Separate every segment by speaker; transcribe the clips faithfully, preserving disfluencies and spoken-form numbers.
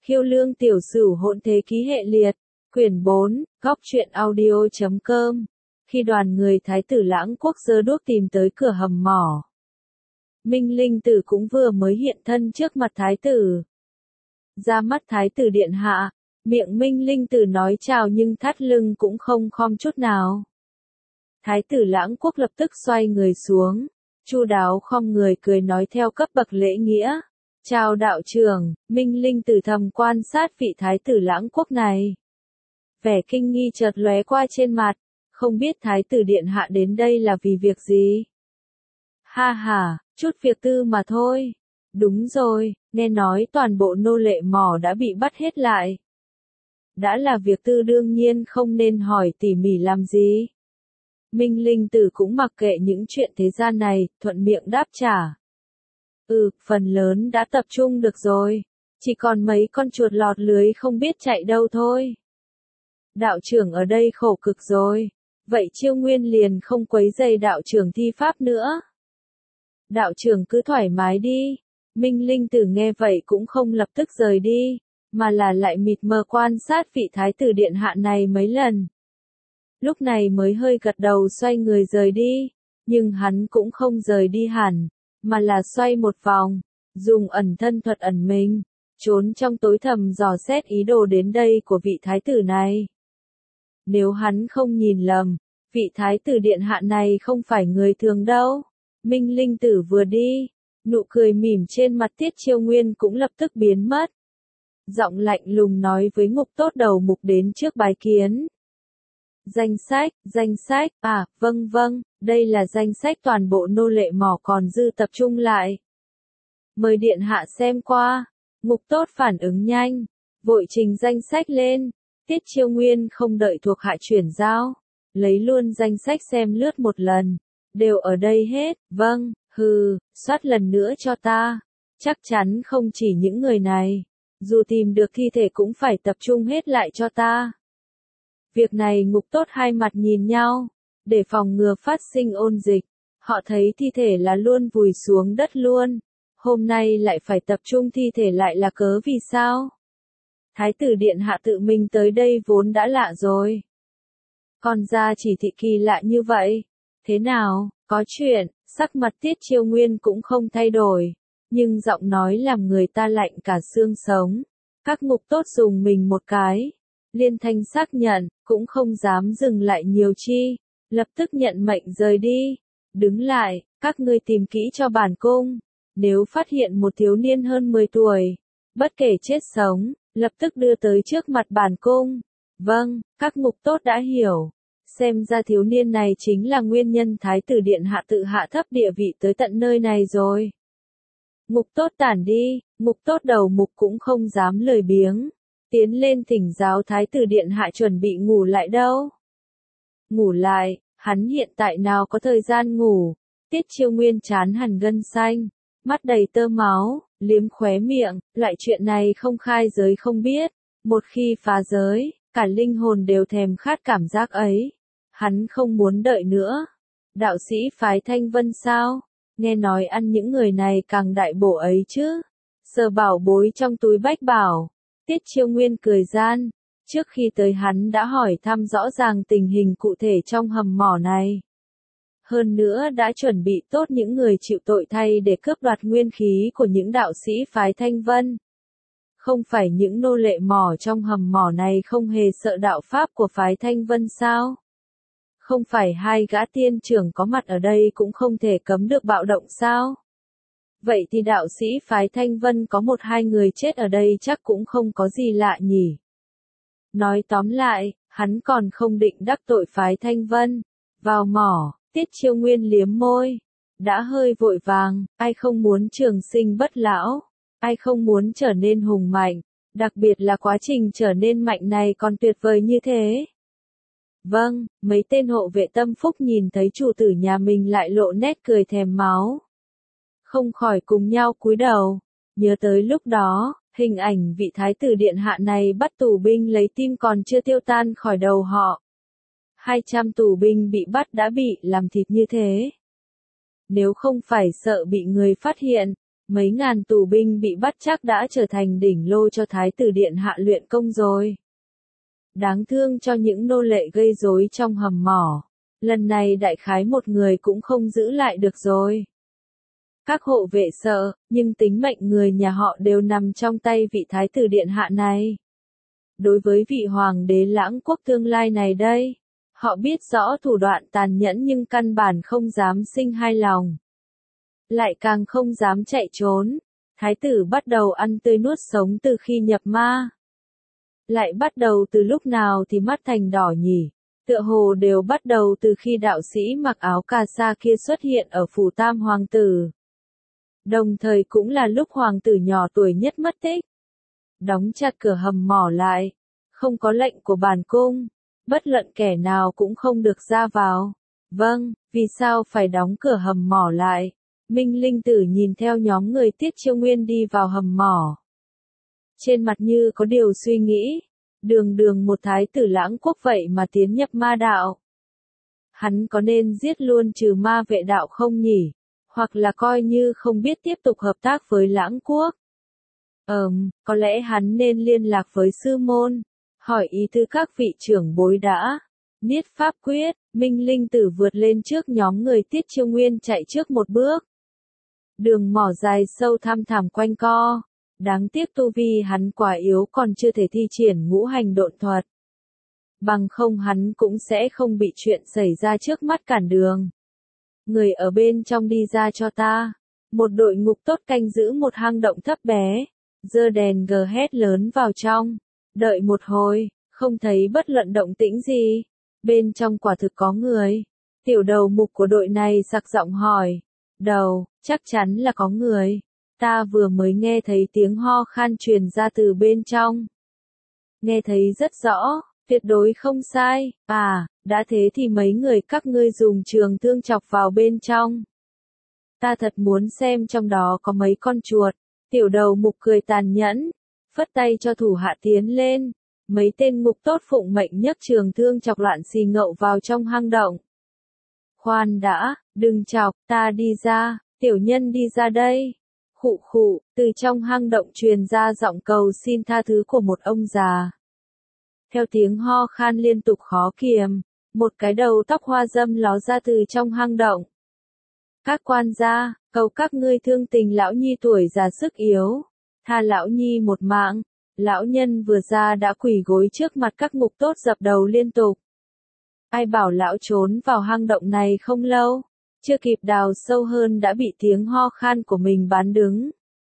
Speaker 1: Khiêu Lương Tiểu Sửu Hỗn Thế Ký Hệ Liệt, quyển bốn, góc truyện audio chấm com. Khi đoàn người Thái tử Lãng Quốc giơ đuốc tìm tới cửa hầm mỏ, Minh Linh Tử cũng vừa mới hiện thân trước mặt Thái tử. Ra mắt Thái tử điện hạ, miệng Minh Linh Tử nói chào nhưng thắt lưng cũng không khom chút nào. Thái tử Lãng Quốc lập tức xoay người xuống, chu đáo khom người cười nói theo cấp bậc lễ nghĩa. Chào đạo trưởng. Minh Linh Tử thầm quan sát vị Thái tử Lãng Quốc này. Vẻ kinh nghi chợt lóe qua trên mặt, không biết Thái tử điện hạ đến đây là vì việc gì. Ha ha, chút việc tư mà thôi. Đúng rồi, nghe nói toàn bộ nô lệ mỏ đã bị bắt hết lại. Đã là việc tư đương nhiên không nên hỏi tỉ mỉ làm gì. Minh Linh Tử cũng mặc kệ những chuyện thế gian này, thuận miệng đáp trả. Ừ, phần lớn đã tập trung được rồi. Chỉ còn mấy con chuột lọt lưới không biết chạy đâu thôi. Đạo trưởng ở đây khổ cực rồi. Vậy Chiêu Nguyên liền không quấy rầy đạo trưởng thi pháp nữa. Đạo trưởng cứ thoải mái đi. Minh Linh Tử nghe vậy cũng không lập tức rời đi, mà là lại mịt mờ quan sát vị Thái tử điện hạ này mấy lần. Lúc này mới hơi gật đầu xoay người rời đi, nhưng hắn cũng không rời đi hẳn, mà là xoay một vòng, dùng ẩn thân thuật ẩn mình, trốn trong tối thầm dò xét ý đồ đến đây của vị Thái tử này. Nếu hắn không nhìn lầm, vị Thái tử điện hạ này không phải người thường đâu. Minh Linh Tử vừa đi, nụ cười mỉm trên mặt Tiết Chiêu Nguyên cũng lập tức biến mất. Giọng lạnh lùng nói với Ngục Tốt đầu mục đến trước bái kiến. Danh sách, danh sách, à, vâng vâng, đây là danh sách toàn bộ nô lệ mỏ còn dư tập trung lại. Mời điện hạ xem qua. Ngục Tốt phản ứng nhanh, vội trình danh sách lên. Tiết Chiêu Nguyên không đợi thuộc hạ chuyển giao, lấy luôn danh sách xem lướt một lần. Đều ở đây hết, vâng, hừ, soát lần nữa cho ta. Chắc chắn không chỉ những người này, dù tìm được thi thể cũng phải tập trung hết lại cho ta. Việc này Ngục Tốt hai mặt nhìn nhau, để phòng ngừa phát sinh ôn dịch, họ thấy thi thể là luôn vùi xuống đất luôn, hôm nay lại phải tập trung thi thể lại là cớ vì sao? Thái tử điện hạ tự mình tới đây vốn đã lạ rồi. Còn ra chỉ thị kỳ lạ như vậy, thế nào, có chuyện, sắc mặt Tiết Chiêu Nguyên cũng không thay đổi, nhưng giọng nói làm người ta lạnh cả xương sống. Các Ngục Tốt dùng mình một cái. Liên thanh xác nhận, cũng không dám dừng lại nhiều chi, lập tức nhận mệnh rời đi. Đứng lại, các ngươi tìm kỹ cho bản cung, nếu phát hiện một thiếu niên hơn mười tuổi, bất kể chết sống, lập tức đưa tới trước mặt bản cung. Vâng, các Ngục Tốt đã hiểu. Xem ra thiếu niên này chính là nguyên nhân Thái tử điện hạ tự hạ thấp địa vị tới tận nơi này rồi. Ngục Tốt tản đi, Ngục Tốt đầu mục cũng không dám lười biếng. Tiến lên thỉnh giáo Thái tử điện hạ chuẩn bị ngủ lại đâu. Ngủ lại, hắn hiện tại nào có thời gian ngủ. Tiết Chiêu Nguyên chán hẳn gân xanh, mắt đầy tơ máu, liếm khóe miệng, loại chuyện này không khai giới không biết. Một khi phá giới, cả linh hồn đều thèm khát cảm giác ấy. Hắn không muốn đợi nữa. Đạo sĩ phái Thanh Vân sao? Nghe nói ăn những người này càng đại bổ ấy chứ. Sờ bảo bối trong túi bách bảo. Tiết Chiêu Nguyên cười gian, trước khi tới hắn đã hỏi thăm rõ ràng tình hình cụ thể trong hầm mỏ này. Hơn nữa đã chuẩn bị tốt những người chịu tội thay để cướp đoạt nguyên khí của những đạo sĩ phái Thanh Vân. Không phải những nô lệ mỏ trong hầm mỏ này không hề sợ đạo pháp của phái Thanh Vân sao? Không phải hai gã tiên trưởng có mặt ở đây cũng không thể cấm được bạo động sao? Vậy thì đạo sĩ phái Thanh Vân có một hai người chết ở đây chắc cũng không có gì lạ nhỉ. Nói tóm lại, hắn còn không định đắc tội phái Thanh Vân. Vào mỏ, Tiết Chiêu Nguyên liếm môi. Đã hơi vội vàng, ai không muốn trường sinh bất lão, ai không muốn trở nên hùng mạnh, đặc biệt là quá trình trở nên mạnh này còn tuyệt vời như thế. Vâng, mấy tên hộ vệ tâm phúc nhìn thấy chủ tử nhà mình lại lộ nét cười thèm máu. Không khỏi cùng nhau cúi đầu, nhớ tới lúc đó, hình ảnh vị Thái tử điện hạ này bắt tù binh lấy tim còn chưa tiêu tan khỏi đầu họ. hai trăm tù binh bị bắt đã bị làm thịt như thế. Nếu không phải sợ bị người phát hiện, mấy ngàn tù binh bị bắt chắc đã trở thành đỉnh lô cho Thái tử Điện Hạ luyện công rồi. Đáng thương cho những nô lệ gây rối trong hầm mỏ. Lần này đại khái một người cũng không giữ lại được rồi. Các hộ vệ sợ, nhưng tính mệnh người nhà họ đều nằm trong tay vị Thái tử Điện Hạ này. Đối với vị Hoàng đế Lãng Quốc tương lai này đây, họ biết rõ thủ đoạn tàn nhẫn nhưng căn bản không dám sinh hai lòng. Lại càng không dám chạy trốn. Thái tử bắt đầu ăn tươi nuốt sống từ khi nhập ma. Lại bắt đầu từ lúc nào thì mắt thành đỏ nhỉ? Tựa hồ đều bắt đầu từ khi đạo sĩ mặc áo cà sa kia xuất hiện ở phủ Tam Hoàng tử. Đồng thời cũng là lúc hoàng tử nhỏ tuổi nhất mất tích. Đóng chặt cửa hầm mỏ lại. Không có lệnh của bản cung. Bất luận kẻ nào cũng không được ra vào. Vâng, vì sao phải đóng cửa hầm mỏ lại? Minh Linh Tử nhìn theo nhóm người Tiết Chiêu Nguyên đi vào hầm mỏ. Trên mặt như có điều suy nghĩ. Đường đường một thái tử Lãng Quốc vậy mà tiến nhập ma đạo. Hắn có nên giết luôn trừ ma vệ đạo không nhỉ? Hoặc là coi như không biết tiếp tục hợp tác với Lãng Quốc. Ừm, có lẽ hắn nên liên lạc với sư môn. Hỏi ý tứ các vị trưởng bối đã. Niết pháp quyết, Minh Linh Tử vượt lên trước nhóm người Tiết Chiêu Nguyên chạy trước một bước. Đường mỏ dài sâu thăm thẳm quanh co. Đáng tiếc tu vi hắn quá yếu còn chưa thể thi triển ngũ hành độn thuật. Bằng không hắn cũng sẽ không bị chuyện xảy ra trước mắt cản đường. Người ở bên trong đi ra cho ta. Một đội ngục tốt canh giữ một hang động thấp bé. Giơ đèn gờ hét lớn vào trong. Đợi một hồi, không thấy bất luận động tĩnh gì. Bên trong quả thực có người. Tiểu đầu mục của đội này sặc giọng hỏi. Đầu, chắc chắn là có người. Ta vừa mới nghe thấy tiếng ho khan truyền ra từ bên trong. Nghe thấy rất rõ, tuyệt đối không sai. À, đã thế thì mấy người các ngươi dùng trường thương chọc vào bên trong. Ta thật muốn xem trong đó có mấy con chuột. Tiểu đầu mục cười tàn nhẫn, phất tay cho thủ hạ tiến lên. Mấy tên ngục tốt phụng mệnh nhấc trường thương chọc Loạn Xì Ngậu vào trong hang động. Khoan đã, đừng chọc, ta đi ra, tiểu nhân đi ra đây. Khụ khụ, từ trong hang động truyền ra giọng cầu xin tha thứ của một ông già. Theo tiếng ho khan liên tục khó kiềm, một cái đầu tóc hoa râm ló ra từ trong hang động. Các quan gia, cầu các ngươi thương tình lão nhi tuổi già sức yếu, tha lão nhi một mạng. Lão nhân vừa ra đã quỳ gối trước mặt các ngục tốt dập đầu liên tục. Ai bảo lão trốn vào hang động này không lâu, chưa kịp đào sâu hơn đã bị tiếng ho khan của mình bán đứng.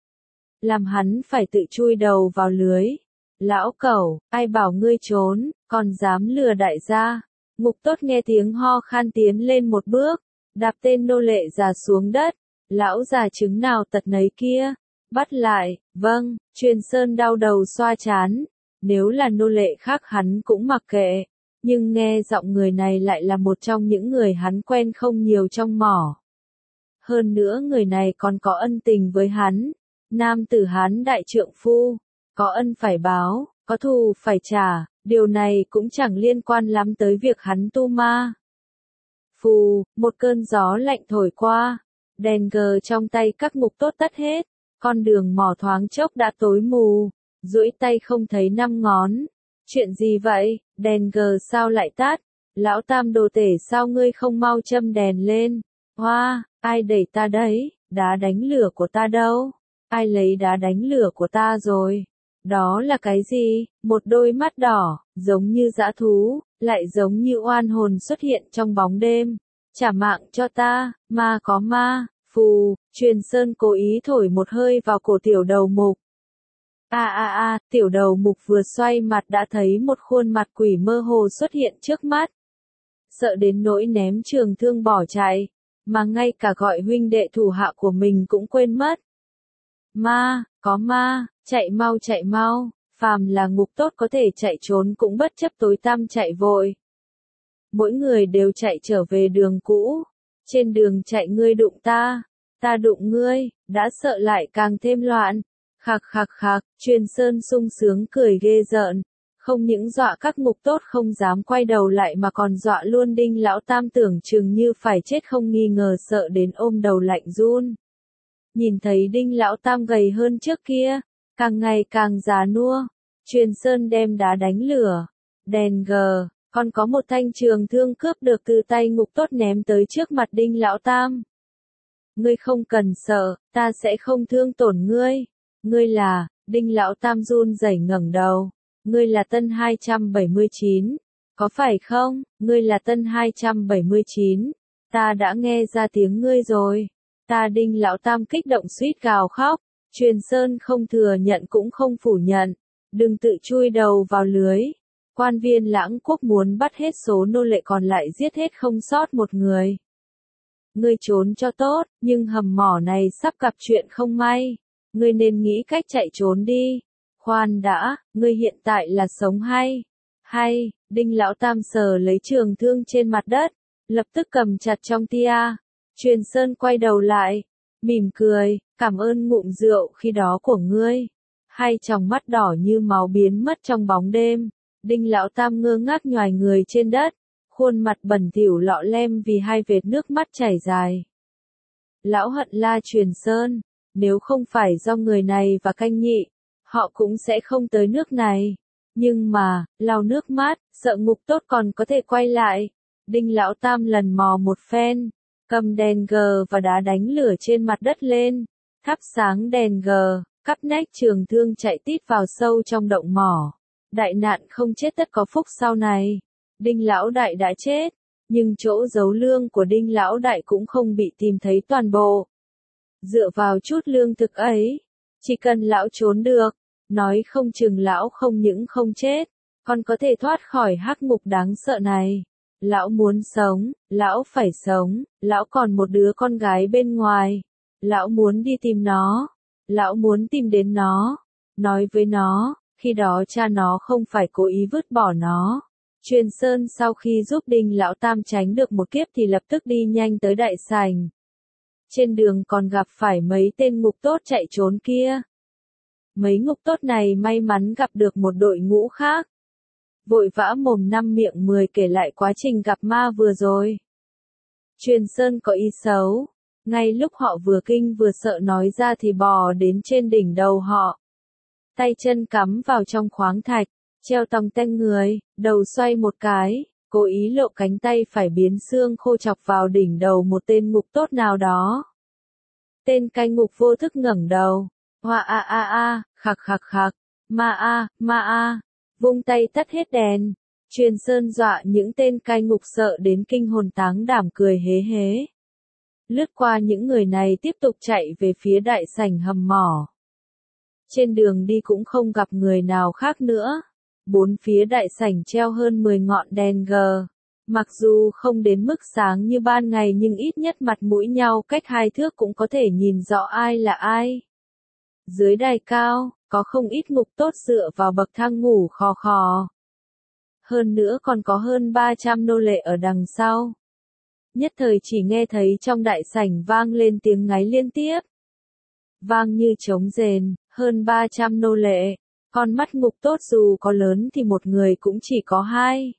Speaker 1: Làm hắn phải tự chui đầu vào lưới. Lão cẩu, ai bảo ngươi trốn, còn dám lừa đại gia. Ngục tốt nghe tiếng ho khan tiến lên một bước, đạp tên nô lệ già xuống đất. Lão già chứng nào tật nấy kia. Bắt lại, vâng, Truyền Sơn đau đầu xoa chán. Nếu là nô lệ khác hắn cũng mặc kệ. Nhưng nghe giọng người này lại là một trong những người hắn quen không nhiều trong mỏ. Hơn nữa người này còn có ân tình với hắn. Nam tử Hán đại trượng phu. Có ân phải báo, có thù phải trả. Điều này cũng chẳng liên quan lắm tới việc hắn tu ma. Phù, một cơn gió lạnh thổi qua. Đèn gờ trong tay các ngục tốt tắt hết. Con đường mỏ thoáng chốc đã tối mù. Duỗi tay không thấy năm ngón. Chuyện gì vậy, đèn gờ sao lại tắt? Lão tam đồ tể sao ngươi không mau châm đèn lên? Hoa, ai đẩy ta đấy? Đá đánh lửa của ta đâu? Ai lấy đá đánh lửa của ta rồi? Đó là cái gì? Một đôi mắt đỏ, giống như dã thú, lại giống như oan hồn xuất hiện trong bóng đêm. Trả mạng cho ta, ma có ma. Phù, Truyền Sơn cố ý thổi một hơi vào cổ tiểu đầu mục. A a a, tiểu đầu mục vừa xoay mặt đã thấy một khuôn mặt quỷ mơ hồ xuất hiện trước mắt. Sợ đến nỗi ném trường thương bỏ chạy, mà ngay cả gọi huynh đệ thủ hạ của mình cũng quên mất. Ma, có ma, chạy mau chạy mau, phàm là ngục tốt có thể chạy trốn cũng bất chấp tối tăm chạy vội. Mỗi người đều chạy trở về đường cũ. Trên đường chạy ngươi đụng ta, ta đụng ngươi, đã sợ lại càng thêm loạn. Khạc khạc khạc, Truyền Sơn sung sướng cười ghê rợn. Không những dọa các ngục tốt không dám quay đầu lại mà còn dọa luôn Đinh lão tam tưởng chừng như phải chết không nghi ngờ sợ đến ôm đầu lạnh run. nhìn thấy Đinh Lão Tam gầy hơn trước kia, càng ngày càng già nua. Truyền Sơn đem đá đánh lửa, đèn gờ, còn có một thanh trường thương cướp được từ tay Ngục Tốt ném tới trước mặt Đinh Lão Tam. Ngươi không cần sợ, ta sẽ không thương tổn ngươi. Ngươi là, Đinh Lão Tam run rẩy ngẩng đầu. Ngươi là Tân hai trăm bảy mươi chín, có phải không? Ngươi là Tân hai trăm bảy mươi chín, ta đã nghe ra tiếng ngươi rồi. Ta Đinh Lão Tam kích động suýt gào khóc. Truyền Sơn không thừa nhận cũng không phủ nhận. Đừng tự chui đầu vào lưới. Quan viên Lãng Quốc muốn bắt hết số nô lệ còn lại giết hết không sót một người. Ngươi trốn cho tốt, nhưng hầm mỏ này sắp gặp chuyện không may. Ngươi nên nghĩ cách chạy trốn đi. Khoan đã, ngươi hiện tại là sống hay? Hay, Đinh Lão Tam sờ lấy trường thương trên mặt đất, lập tức cầm chặt trong tia. Truyền Sơn quay đầu lại, mỉm cười, cảm ơn ngụm rượu khi đó của ngươi. Hai tròng mắt đỏ như máu biến mất trong bóng đêm. Đinh Lão Tam ngơ ngác nhoài người trên đất, khuôn mặt bẩn thỉu lọ lem vì hai vệt nước mắt chảy dài. Lão hận la Truyền Sơn, nếu không phải do người này và Canh Nhị, họ cũng sẽ không tới nước này. Nhưng mà, lau nước mắt, sợ Ngục Tốt còn có thể quay lại. Đinh Lão Tam lần mò một phen, cầm đèn gờ và đá đánh lửa trên mặt đất lên, thắp sáng đèn gờ, cắp nách trường thương chạy tít vào sâu trong động mỏ. Đại nạn không chết tất có phúc sau này. Đinh Lão Đại đã chết, nhưng chỗ giấu lương của Đinh Lão Đại cũng không bị tìm thấy toàn bộ. Dựa vào chút lương thực ấy, chỉ cần lão trốn được, nói không chừng lão không những không chết, còn có thể thoát khỏi hắc ngục đáng sợ này. Lão muốn sống, lão phải sống, lão còn một đứa con gái bên ngoài. Lão muốn đi tìm nó, lão muốn tìm đến nó, nói với nó, khi đó cha nó không phải cố ý vứt bỏ nó. Truyền Sơn sau khi giúp Đinh Lão Tam tránh được một kiếp thì lập tức đi nhanh tới đại sảnh. Trên đường còn gặp phải mấy tên Ngục Tốt chạy trốn kia. Mấy Ngục Tốt này may mắn gặp được một đội ngũ khác. Vội vã mồm năm miệng mười kể lại quá trình gặp ma vừa rồi. Truyền Sơn có ý xấu. Ngay lúc họ vừa kinh vừa sợ nói ra thì bò đến trên đỉnh đầu họ. Tay chân cắm vào trong khoáng thạch, treo tòng teng người, đầu xoay một cái, cố ý lộ cánh tay phải biến xương khô chọc vào đỉnh đầu một tên Ngục Tốt nào đó. Tên cai ngục vô thức ngẩng đầu, hoa a a a, khạc khạc khạc, ma a, ma a, vung tay tắt hết đèn. Truyền Sơn dọa những tên cai ngục sợ đến kinh hồn táng đảm cười hế hế. Lướt qua những người này tiếp tục chạy về phía đại sảnh hầm mỏ. Trên đường đi cũng không gặp người nào khác nữa. Bốn phía đại sảnh treo hơn mười ngọn đèn gờ. Mặc dù không đến mức sáng như ban ngày nhưng ít nhất mặt mũi nhau cách hai thước cũng có thể nhìn rõ ai là ai. Dưới đài cao, có không ít Ngục Tốt dựa vào bậc thang ngủ khò khò. Hơn nữa còn có hơn ba trăm nô lệ ở đằng sau. Nhất thời chỉ nghe thấy trong đại sảnh vang lên tiếng ngáy liên tiếp. Vang như trống rền, hơn ba trăm nô lệ. Con mắt Ngục Tốt dù có lớn thì một người cũng chỉ có hai.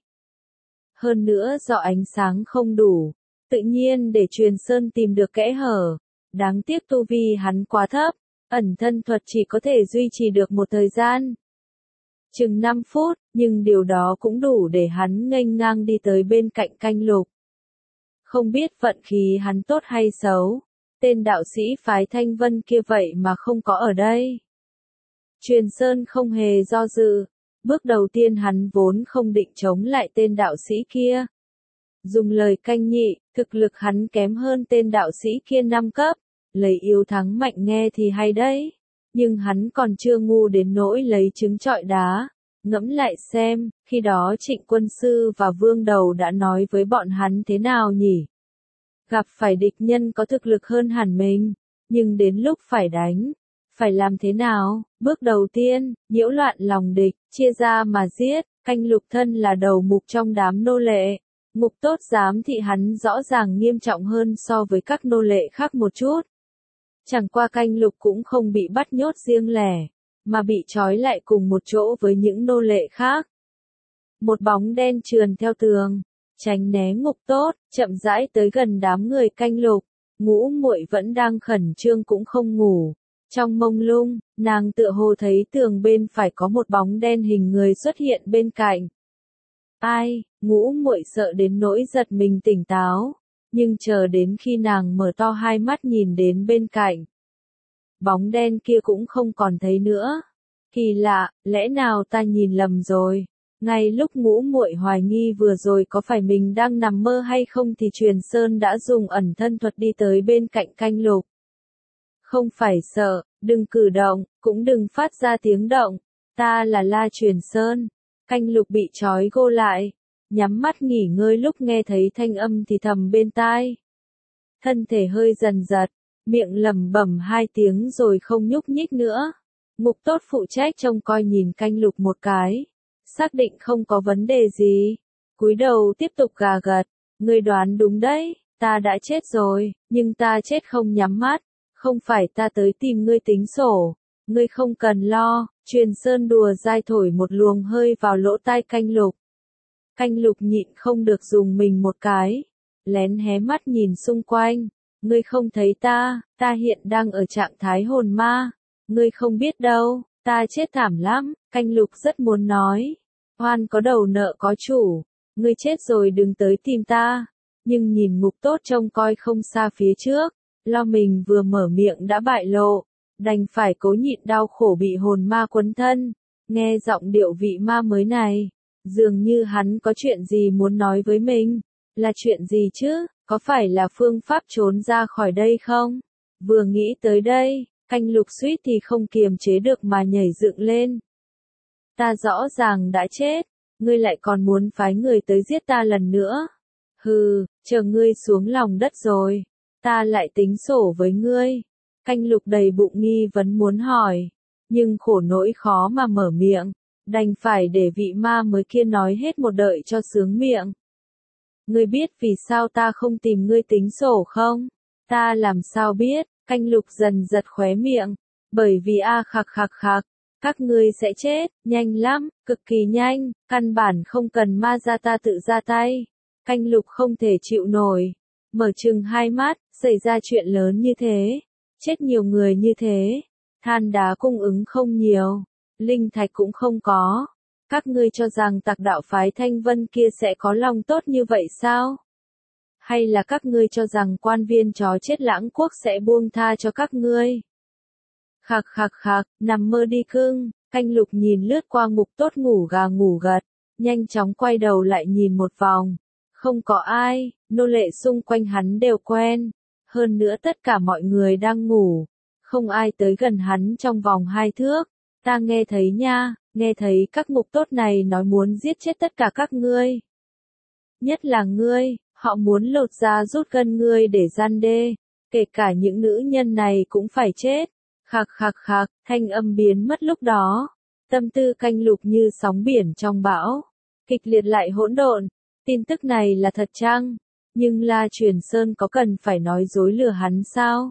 Speaker 1: Hơn nữa do ánh sáng không đủ, tự nhiên để Truyền Sơn tìm được kẽ hở. Đáng tiếc tu vi hắn quá thấp, ẩn thân thuật chỉ có thể duy trì được một thời gian. Chừng năm phút, nhưng điều đó cũng đủ để hắn nghênh ngang đi tới bên cạnh Canh Lục. Không biết vận khí hắn tốt hay xấu, tên đạo sĩ phái Thanh Vân kia vậy mà không có ở đây. Truyền Sơn không hề do dự, bước đầu tiên hắn vốn không định chống lại tên đạo sĩ kia. Dùng lời Canh Nhị, thực lực hắn kém hơn tên đạo sĩ kia năm cấp, lấy yếu thắng mạnh nghe thì hay đấy. Nhưng hắn còn chưa ngu đến nỗi lấy trứng trọi đá. Ngẫm lại xem, khi đó Trịnh Quân Sư và Vương Đầu đã nói với bọn hắn thế nào nhỉ? Gặp phải địch nhân có thực lực hơn hẳn mình, nhưng đến lúc phải đánh, phải làm thế nào? Bước đầu tiên, nhiễu loạn lòng địch, chia ra mà giết. Canh Lục thân là đầu mục trong đám nô lệ. Ngục Tốt giám thị hắn rõ ràng nghiêm trọng hơn so với các nô lệ khác một chút. Chẳng qua Canh Lục cũng không bị bắt nhốt riêng lẻ, mà bị trói lại cùng một chỗ với những nô lệ khác. Một bóng đen trườn theo tường, tránh né Ngục Tốt, chậm rãi tới gần đám người Canh Lục. Ngũ Muội vẫn đang khẩn trương cũng không ngủ. Trong mông lung, nàng tựa hồ thấy tường bên phải có một bóng đen hình người xuất hiện bên cạnh. Ai, Ngũ Muội sợ đến nỗi giật mình tỉnh táo, nhưng chờ đến khi nàng mở to hai mắt nhìn đến bên cạnh, bóng đen kia cũng không còn thấy nữa. Kỳ lạ, lẽ nào ta nhìn lầm rồi? Ngay lúc Ngũ Muội hoài nghi vừa rồi có phải mình đang nằm mơ hay không thì Truyền Sơn đã dùng ẩn thân thuật đi tới bên cạnh Canh Lục. Không phải sợ, đừng cử động, cũng đừng phát ra tiếng động. Ta là La Truyền Sơn. Canh Lục bị trói gô lại, nhắm mắt nghỉ ngơi lúc nghe thấy thanh âm thì thầm bên tai. Thân thể hơi dần giật, miệng lẩm bẩm hai tiếng rồi không nhúc nhích nữa. Ngục tốt phụ trách trông coi nhìn Canh Lục một cái, xác định không có vấn đề gì, cúi đầu tiếp tục gà gật. Ngươi đoán đúng đấy, ta đã chết rồi, nhưng ta chết không nhắm mắt, không phải ta tới tìm ngươi tính sổ, ngươi không cần lo. Truyền Sơn đùa dai thổi một luồng hơi vào lỗ tai Canh Lục. Canh Lục nhịn không được dùng mình một cái, lén hé mắt nhìn xung quanh. Ngươi không thấy ta, ta hiện đang ở trạng thái hồn ma. Ngươi không biết đâu, ta chết thảm lắm. Canh Lục rất muốn nói, oan có đầu nợ có chủ, ngươi chết rồi đừng tới tìm ta. Nhưng nhìn ngục tốt trông coi không xa phía trước, lo mình vừa mở miệng đã bại lộ, đành phải cố nhịn đau khổ bị hồn ma quấn thân. Nghe giọng điệu vị ma mới này, dường như hắn có chuyện gì muốn nói với mình. Là chuyện gì chứ, có phải là phương pháp trốn ra khỏi đây không? Vừa nghĩ tới đây, Canh Lục suýt thì không kiềm chế được mà nhảy dựng lên. Ta rõ ràng đã chết, ngươi lại còn muốn phái người tới giết ta lần nữa. Hừ, chờ ngươi xuống lòng đất rồi, ta lại tính sổ với ngươi. Canh Lục đầy bụng nghi vấn muốn hỏi, nhưng khổ nỗi khó mà mở miệng, đành phải để vị ma mới kia nói hết một đợi cho sướng miệng. Ngươi biết vì sao ta không tìm ngươi tính sổ không? Ta làm sao biết? Canh Lục dần giật khóe miệng, bởi vì a khạc khạc khạc, các ngươi sẽ chết, nhanh lắm, cực kỳ nhanh, căn bản không cần ma ra ta tự ra tay. Canh Lục không thể chịu nổi, mở trừng hai mắt, xảy ra chuyện lớn như thế, chết nhiều người như thế, than đá cung ứng không nhiều, linh thạch cũng không có. Các ngươi cho rằng Tạc đạo phái Thanh Vân kia sẽ có lòng tốt như vậy sao? Hay là các ngươi cho rằng quan viên chó chết Lãng Quốc sẽ buông tha cho các ngươi? Khạc khạc khạc, nằm mơ đi cưng. Canh Lục nhìn lướt qua ngục tốt ngủ gà ngủ gật, nhanh chóng quay đầu lại nhìn một vòng. Không có ai, nô lệ xung quanh hắn đều quen. Hơn nữa tất cả mọi người đang ngủ, không ai tới gần hắn trong vòng hai thước. Ta nghe thấy nha, nghe thấy các ngục tốt này nói muốn giết chết tất cả các ngươi. Nhất là ngươi, họ muốn lột da rút gân ngươi để gian đe, kể cả những nữ nhân này cũng phải chết. Khạc khạc khạc, thanh âm biến mất lúc đó. Tâm tư Canh Lục như sóng biển trong bão, kịch liệt lại hỗn độn. Tin tức này là thật chăng? Nhưng La Truyền Sơn có cần phải nói dối lừa hắn sao?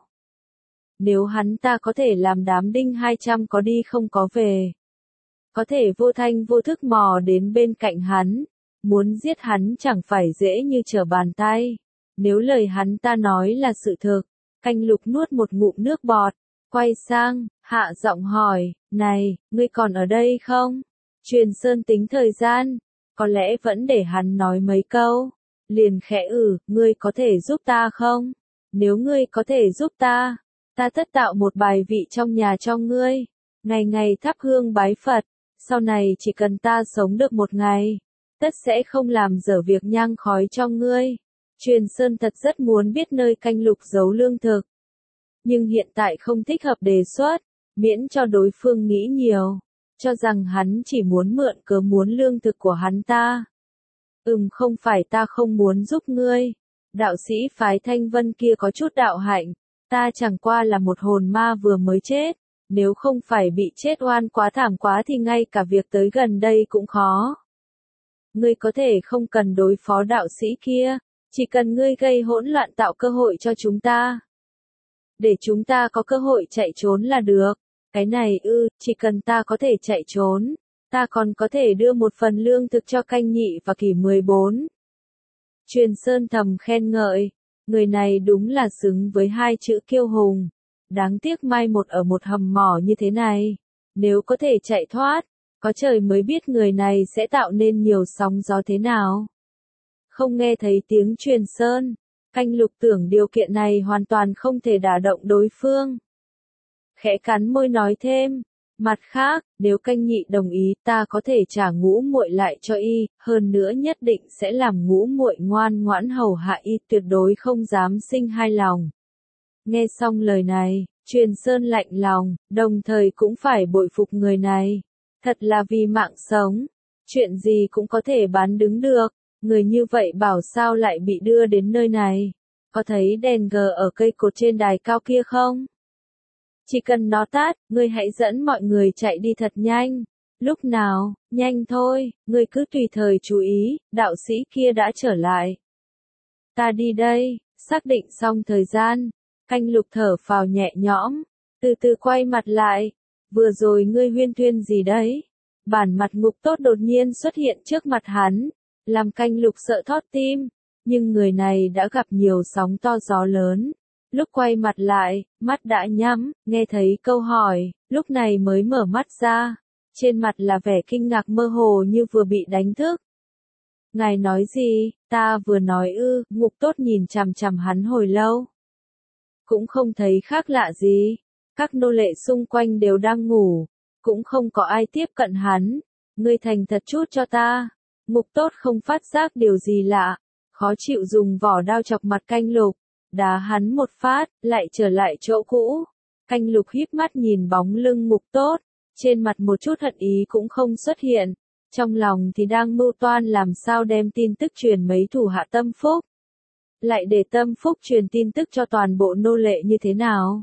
Speaker 1: Nếu hắn ta có thể làm đám đinh hai trăm có đi không có về, có thể vô thanh vô thức mò đến bên cạnh hắn, muốn giết hắn chẳng phải dễ như trở bàn tay. Nếu lời hắn ta nói là sự thực, Canh Lục nuốt một ngụm nước bọt, quay sang, hạ giọng hỏi, này, ngươi còn ở đây không? Truyền Sơn tính thời gian, có lẽ vẫn để hắn nói mấy câu, liền khẽ ừ, ngươi có thể giúp ta không? Nếu ngươi có thể giúp ta, ta tất tạo một bài vị trong nhà cho ngươi, ngày ngày thắp hương bái Phật, sau này chỉ cần ta sống được một ngày, tất sẽ không làm dở việc nhang khói cho ngươi. Truyền Sơn thật rất muốn biết nơi Canh Lục giấu lương thực, nhưng hiện tại không thích hợp đề xuất, miễn cho đối phương nghĩ nhiều, cho rằng hắn chỉ muốn mượn cớ muốn lương thực của hắn ta. Ừm, không phải ta không muốn giúp ngươi, đạo sĩ phái Thanh Vân kia có chút đạo hạnh, ta chẳng qua là một hồn ma vừa mới chết, nếu không phải bị chết oan quá thảm quá thì ngay cả việc tới gần đây cũng khó. Ngươi có thể không cần đối phó đạo sĩ kia, chỉ cần ngươi gây hỗn loạn tạo cơ hội cho chúng ta, để chúng ta có cơ hội chạy trốn là được. Cái này ư, chỉ cần ta có thể chạy trốn, ta còn có thể đưa một phần lương thực cho Canh Nhị và Kỷ mười bốn. Truyền Sơn thầm khen ngợi, Người này đúng là xứng với hai chữ kiêu hùng. Đáng tiếc mai một ở một hầm mỏ như thế này. Nếu có thể chạy thoát, có trời mới biết người này sẽ tạo nên nhiều sóng gió thế nào. Không nghe thấy tiếng truyền sơn, Canh Lục tưởng điều kiện này hoàn toàn không thể đả động đối phương. Khẽ cắn môi nói thêm, mặt khác, nếu Canh Nhị đồng ý, ta có thể trả Ngũ muội lại cho y, hơn nữa nhất định sẽ làm Ngũ muội ngoan ngoãn hầu hạ y, tuyệt đối không dám sinh hai lòng. Nghe xong lời này, Truyền Sơn lạnh lòng, đồng thời cũng phải bội phục người này. Thật là vì mạng sống, chuyện gì cũng có thể bán đứng được, người như vậy bảo sao lại bị đưa đến nơi này. Có thấy đèn gờ ở cây cột trên đài cao kia không? Chỉ cần nó tắt, ngươi hãy dẫn mọi người chạy đi thật nhanh. Lúc nào, nhanh thôi, ngươi cứ tùy thời chú ý, đạo sĩ kia đã trở lại. Ta đi đây, xác định xong thời gian, Canh Lục thở phào nhẹ nhõm, từ từ quay mặt lại. Vừa rồi ngươi huyên thuyên gì đấy? Bản mặt Ngục Tốt đột nhiên xuất hiện trước mặt hắn, làm Canh Lục sợ thót tim, nhưng người này đã gặp nhiều sóng to gió lớn. Lúc quay mặt lại, mắt đã nhắm, nghe thấy câu hỏi, lúc này mới mở mắt ra. Trên mặt là vẻ kinh ngạc mơ hồ như vừa bị đánh thức. Ngài nói gì? Ta vừa nói ư, Ngục Tốt nhìn chằm chằm hắn hồi lâu. Cũng không thấy khác lạ gì. Các nô lệ xung quanh đều đang ngủ, cũng không có ai tiếp cận hắn. Ngươi thành thật chút cho ta. Ngục Tốt không phát giác điều gì lạ, khó chịu dùng vỏ đao chọc mặt Canh Lục, đá hắn một phát, lại trở lại chỗ cũ. Canh Lục híp mắt nhìn bóng lưng Ngục Tốt, trên mặt một chút hận ý cũng không xuất hiện, trong lòng thì đang mưu toan làm sao đem tin tức truyền mấy thủ hạ Tâm Phúc. Lại để Tâm Phúc truyền tin tức cho toàn bộ nô lệ như thế nào?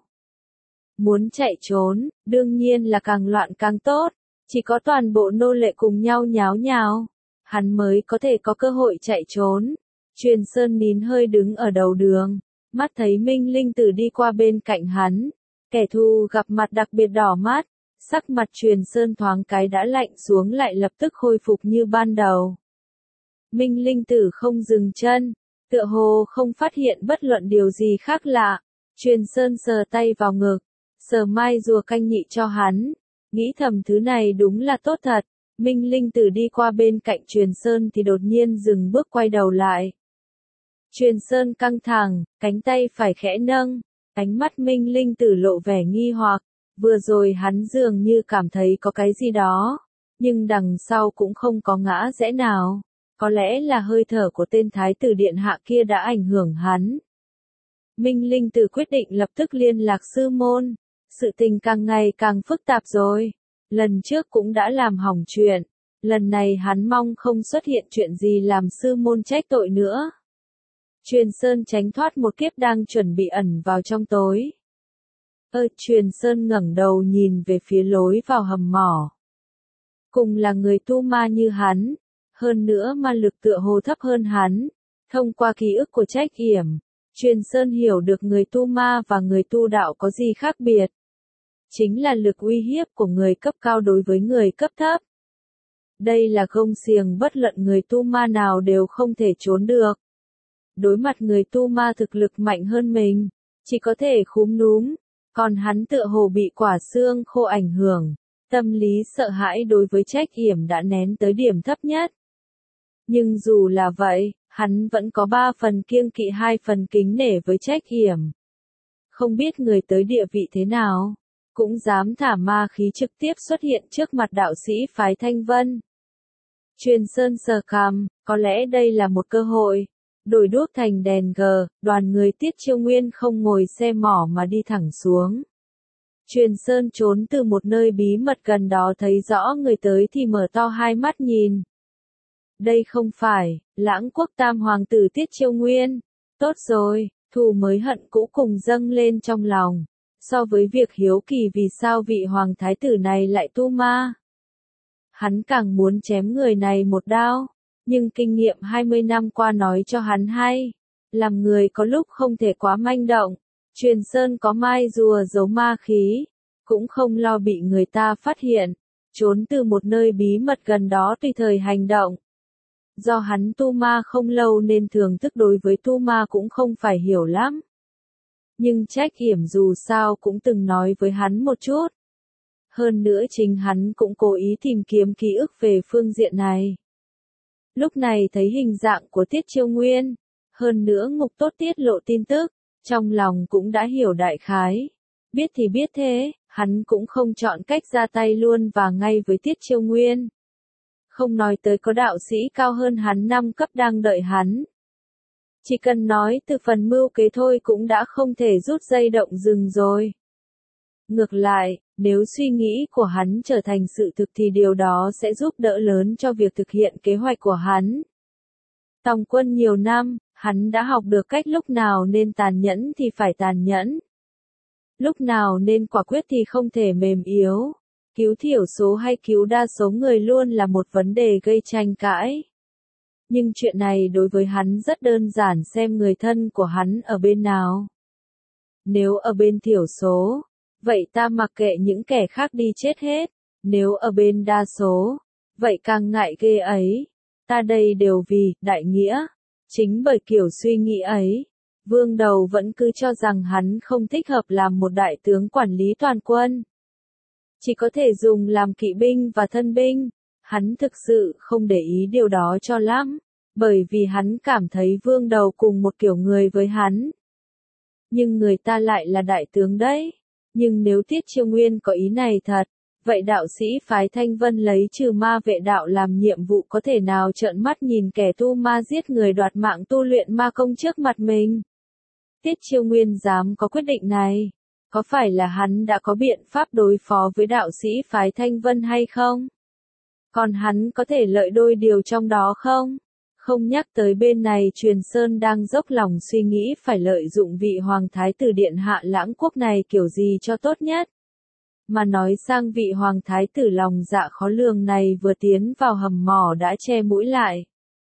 Speaker 1: Muốn chạy trốn, đương nhiên là càng loạn càng tốt, chỉ có toàn bộ nô lệ cùng nhau nháo nhào, hắn mới có thể có cơ hội chạy trốn. Truyền Sơn nín hơi đứng ở đầu đường, mắt thấy Minh Linh Tử đi qua bên cạnh hắn, kẻ thù gặp mặt đặc biệt đỏ mắt, sắc mặt Truyền Sơn thoáng cái đã lạnh xuống lại lập tức khôi phục như ban đầu. Minh Linh Tử không dừng chân, tựa hồ không phát hiện bất luận điều gì khác lạ. Truyền Sơn sờ tay vào ngực, sờ mai rùa Canh Nhị cho hắn, nghĩ thầm thứ này đúng là tốt thật. Minh Linh Tử đi qua bên cạnh Truyền Sơn thì đột nhiên dừng bước quay đầu lại. Truyền Sơn căng thẳng, cánh tay phải khẽ nâng, ánh mắt Minh Linh Tử lộ vẻ nghi hoặc, vừa rồi hắn dường như cảm thấy có cái gì đó, nhưng đằng sau cũng không có ngã rẽ nào, có lẽ là hơi thở của tên thái tử điện hạ kia đã ảnh hưởng hắn. Minh Linh Tử quyết định lập tức liên lạc sư môn, sự tình càng ngày càng phức tạp rồi, lần trước cũng đã làm hỏng chuyện, lần này hắn mong không xuất hiện chuyện gì làm sư môn trách tội nữa. Truyền Sơn tránh thoát một kiếp đang chuẩn bị ẩn vào trong tối. Ơ, Truyền Sơn ngẩng đầu nhìn về phía lối vào hầm mỏ. Cùng là người tu ma như hắn, hơn nữa ma lực tựa hồ thấp hơn hắn, thông qua ký ức của Trách Yểm, Truyền Sơn hiểu được người tu ma và người tu đạo có gì khác biệt. Chính là lực uy hiếp của người cấp cao đối với người cấp thấp. Đây là gông xiềng bất luận người tu ma nào đều không thể trốn được. Đối mặt người tu ma thực lực mạnh hơn mình, chỉ có thể khúm núm, còn hắn tựa hồ bị quả xương khô ảnh hưởng, tâm lý sợ hãi đối với Trách Yểm đã nén tới điểm thấp nhất. Nhưng dù là vậy, hắn vẫn có ba phần kiêng kỵ hai phần kính nể với Trách Yểm. Không biết người tới địa vị thế nào, cũng dám thả ma khí trực tiếp xuất hiện trước mặt đạo sĩ phái Thanh Vân. Truyền Sơn sờ cằm, có lẽ đây là một cơ hội. Đổi đuốc thành đèn gờ, đoàn người Tiết Chiêu Nguyên không ngồi xe mỏ mà đi thẳng xuống. Truyền Sơn trốn từ một nơi bí mật gần đó thấy rõ người tới thì mở to hai mắt nhìn. Đây không phải, Lãng Quốc Tam Hoàng tử Tiết Chiêu Nguyên. Tốt rồi, thù mới hận cũ cùng dâng lên trong lòng. So với việc hiếu kỳ vì sao vị hoàng thái tử này lại tu ma, hắn càng muốn chém người này một đao. Nhưng kinh nghiệm hai mươi năm qua nói cho hắn hay, làm người có lúc không thể quá manh động. Truyền Sơn có mai rùa giấu ma khí, cũng không lo bị người ta phát hiện, trốn từ một nơi bí mật gần đó tùy thời hành động. Do hắn tu ma không lâu nên thường thức đối với tu ma cũng không phải hiểu lắm. Nhưng Trách Yểm dù sao cũng từng nói với hắn một chút. Hơn nữa chính hắn cũng cố ý tìm kiếm ký ức về phương diện này. Lúc này thấy hình dạng của Tiết Chiêu Nguyên, hơn nữa Ngục Tốt tiết lộ tin tức, trong lòng cũng đã hiểu đại khái. Biết thì biết thế, hắn cũng không chọn cách ra tay luôn và ngay với Tiết Chiêu Nguyên. Không nói tới có đạo sĩ cao hơn hắn năm cấp đang đợi hắn. Chỉ cần nói từ phần mưu kế thôi cũng đã không thể rút dây động rừng rồi. Ngược lại, nếu suy nghĩ của hắn trở thành sự thực thì điều đó sẽ giúp đỡ lớn cho việc thực hiện kế hoạch của hắn. Tòng quân nhiều năm, hắn đã học được cách lúc nào nên tàn nhẫn thì phải tàn nhẫn. Lúc nào nên quả quyết thì không thể mềm yếu. Cứu thiểu số hay cứu đa số người luôn là một vấn đề gây tranh cãi. Nhưng chuyện này đối với hắn rất đơn giản, xem người thân của hắn ở bên nào. Nếu ở bên thiểu số, vậy ta mặc kệ những kẻ khác đi chết hết. Nếu ở bên đa số, vậy càng ngại ghê ấy. Ta đây đều vì đại nghĩa. Chính bởi kiểu suy nghĩ ấy, Vương Đầu vẫn cứ cho rằng hắn không thích hợp làm một đại tướng quản lý toàn quân. Chỉ có thể dùng làm kỵ binh và thân binh. Hắn thực sự không để ý điều đó cho lắm, bởi vì hắn cảm thấy Vương Đầu cùng một kiểu người với hắn. Nhưng người ta lại là đại tướng đấy. Nhưng nếu Tiết Chiêu Nguyên có ý này thật, vậy đạo sĩ phái Thanh Vân lấy trừ ma vệ đạo làm nhiệm vụ có thể nào trợn mắt nhìn kẻ tu ma giết người đoạt mạng tu luyện ma công trước mặt mình? Tiết Chiêu Nguyên dám có quyết định này, có phải là hắn đã có biện pháp đối phó với đạo sĩ phái Thanh Vân hay không? Còn hắn có thể lợi đôi điều trong đó không? Không nhắc tới bên này Truyền Sơn đang dốc lòng suy nghĩ phải lợi dụng vị Hoàng Thái tử Điện Hạ Lãng Quốc này kiểu gì cho tốt nhất. Mà nói sang vị Hoàng Thái tử lòng dạ khó lường này vừa tiến vào hầm mỏ đã che mũi lại.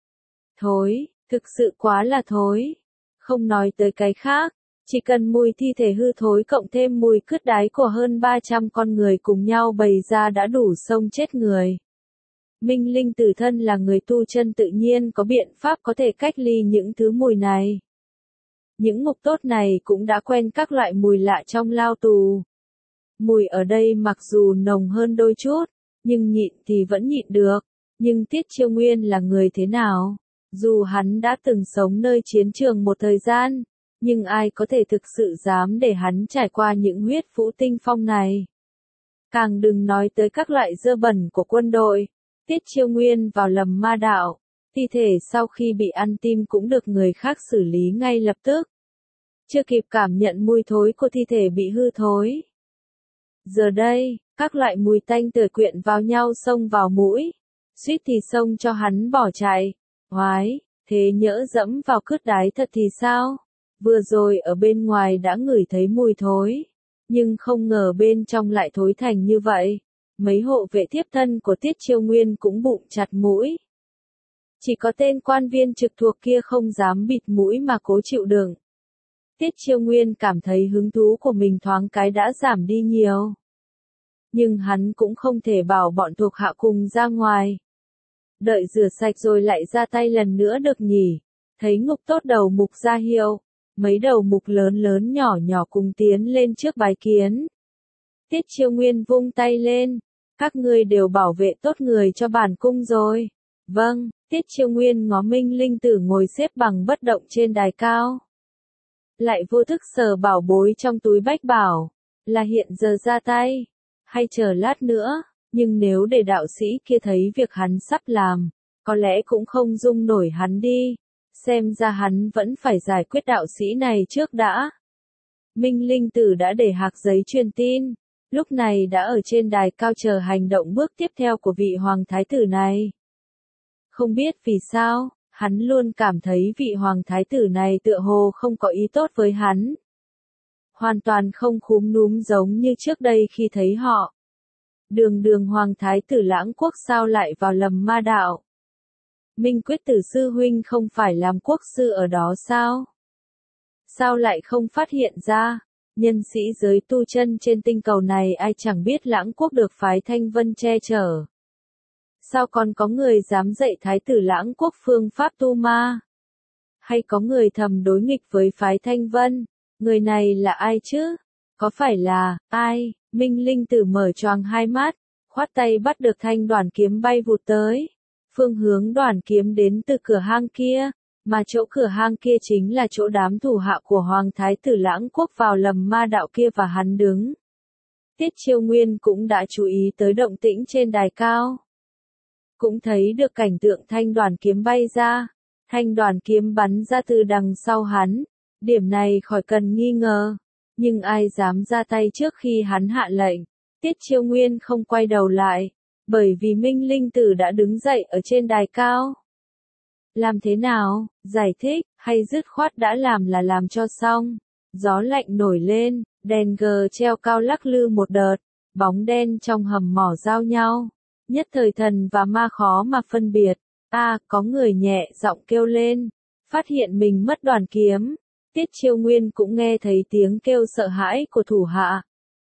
Speaker 1: Thối, thực sự quá là thối. Không nói tới cái khác, chỉ cần mùi thi thể hư thối cộng thêm mùi cứt đáy của hơn ba trăm con người cùng nhau bày ra đã đủ xông chết người. Minh Linh Tử thân là người tu chân tự nhiên có biện pháp có thể cách ly những thứ mùi này. Những ngục tốt này cũng đã quen các loại mùi lạ trong lao tù. Mùi ở đây mặc dù nồng hơn đôi chút, nhưng nhịn thì vẫn nhịn được. Nhưng Tiết Chiêu Nguyên là người thế nào? Dù hắn đã từng sống nơi chiến trường một thời gian, nhưng ai có thể thực sự dám để hắn trải qua những huyết vũ tinh phong này? Càng đừng nói tới các loại dơ bẩn của quân đội. Tiết Chiêu Nguyên vào lầm ma đạo, thi thể sau khi bị ăn tim cũng được người khác xử lý ngay lập tức. Chưa kịp cảm nhận mùi thối của thi thể bị hư thối. Giờ đây, các loại mùi tanh tưởi quyện vào nhau xông vào mũi, suýt thì xông cho hắn bỏ chạy. Oái, thế nhỡ dẫm vào cứt đáy thật thì sao? Vừa rồi ở bên ngoài đã ngửi thấy mùi thối, nhưng không ngờ bên trong lại thối thành như vậy. Mấy hộ vệ thiếp thân của Tiết Chiêu Nguyên cũng bụng chặt mũi. Chỉ có tên quan viên trực thuộc kia không dám bịt mũi mà cố chịu đựng. Tiết Chiêu Nguyên cảm thấy hứng thú của mình thoáng cái đã giảm đi nhiều. Nhưng hắn cũng không thể bảo bọn thuộc hạ cùng ra ngoài. Đợi rửa sạch rồi lại ra tay lần nữa được nhỉ. Thấy Ngục Tốt đầu mục ra hiệu, mấy đầu mục lớn lớn nhỏ nhỏ cùng tiến lên trước bái kiến. Tiết Chiêu Nguyên vung tay lên. Các ngươi đều bảo vệ tốt người cho bản cung rồi. Vâng, Tiết Chiêu Nguyên ngó Minh Linh Tử ngồi xếp bằng bất động trên đài cao. Lại vô thức sờ bảo bối trong túi bách bảo. Là hiện giờ ra tay, hay chờ lát nữa, nhưng nếu để đạo sĩ kia thấy việc hắn sắp làm, có lẽ cũng không dung nổi hắn đi. Xem ra hắn vẫn phải giải quyết đạo sĩ này trước đã. Minh Linh Tử đã để hạc giấy truyền tin. Lúc này đã ở trên đài cao chờ hành động bước tiếp theo của vị Hoàng Thái tử này. Không biết vì sao, hắn luôn cảm thấy vị Hoàng Thái tử này tựa hồ không có ý tốt với hắn. Hoàn toàn không khúm núm giống như trước đây khi thấy họ. Đường đường Hoàng Thái tử Lãng Quốc sao lại vào lầm ma đạo? Minh Quyết Tử sư huynh không phải làm quốc sư ở đó sao? Sao lại không phát hiện ra? Nhân sĩ giới tu chân trên tinh cầu này ai chẳng biết Lãng Quốc được phái Thanh Vân che chở. Sao còn có người dám dạy thái tử Lãng Quốc phương pháp tu ma? Hay có người thầm đối nghịch với phái Thanh Vân? Người này là ai chứ? Có phải là, ai? Minh Linh Tử mở choàng hai mắt, khoát tay bắt được thanh đoàn kiếm bay vụt tới. Phương hướng đoàn kiếm đến từ cửa hang kia, mà chỗ cửa hang kia chính là chỗ đám thủ hạ của Hoàng Thái tử Lãng Quốc vào lầm ma đạo kia và hắn đứng. Tiết Chiêu Nguyên cũng đã chú ý tới động tĩnh trên đài cao. Cũng thấy được cảnh tượng thanh đoàn kiếm bay ra, thanh đoàn kiếm bắn ra từ đằng sau hắn, điểm này khỏi cần nghi ngờ, nhưng ai dám ra tay trước khi hắn hạ lệnh. Tiết Chiêu Nguyên không quay đầu lại, bởi vì Minh Linh Tử đã đứng dậy ở trên đài cao. Làm thế nào, giải thích, hay dứt khoát đã làm là làm cho xong. Gió lạnh nổi lên, đèn gờ treo cao lắc lư một đợt, bóng đen trong hầm mỏ giao nhau. Nhất thời thần và ma khó mà phân biệt. A, à, có người nhẹ giọng kêu lên, phát hiện mình mất đoàn kiếm. Tiết Chiêu Nguyên cũng nghe thấy tiếng kêu sợ hãi của thủ hạ.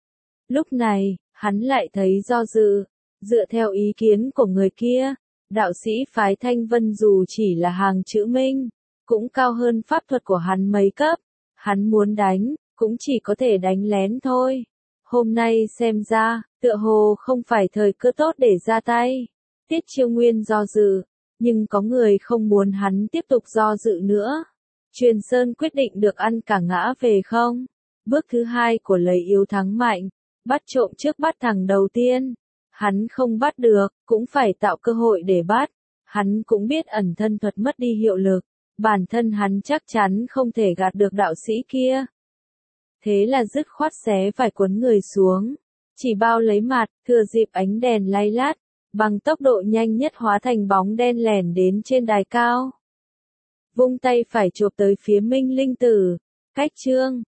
Speaker 1: Lúc này, hắn lại thấy do dự, dựa theo ý kiến của người kia, đạo sĩ phái Thanh Vân dù chỉ là hàng chữ minh, cũng cao hơn pháp thuật của hắn mấy cấp. Hắn muốn đánh, cũng chỉ có thể đánh lén thôi. Hôm nay xem ra, tựa hồ không phải thời cơ tốt để ra tay. Tiết Chiêu Nguyên do dự, nhưng có người không muốn hắn tiếp tục do dự nữa. Truyền Sơn quyết định được ăn cả ngã về không? Bước thứ hai của lấy yếu thắng mạnh, bắt trộm trước bắt thằng đầu tiên. Hắn không bắt được, cũng phải tạo cơ hội để bắt. Hắn cũng biết ẩn thân thuật mất đi hiệu lực, bản thân hắn chắc chắn không thể gạt được đạo sĩ kia. Thế là dứt khoát xé vải cuốn người xuống, chỉ bao lấy mặt, thừa dịp ánh đèn lay lát, bằng tốc độ nhanh nhất hóa thành bóng đen lẻn đến trên đài cao. Vung tay phải chộp tới phía Minh Linh Tử, cách chương.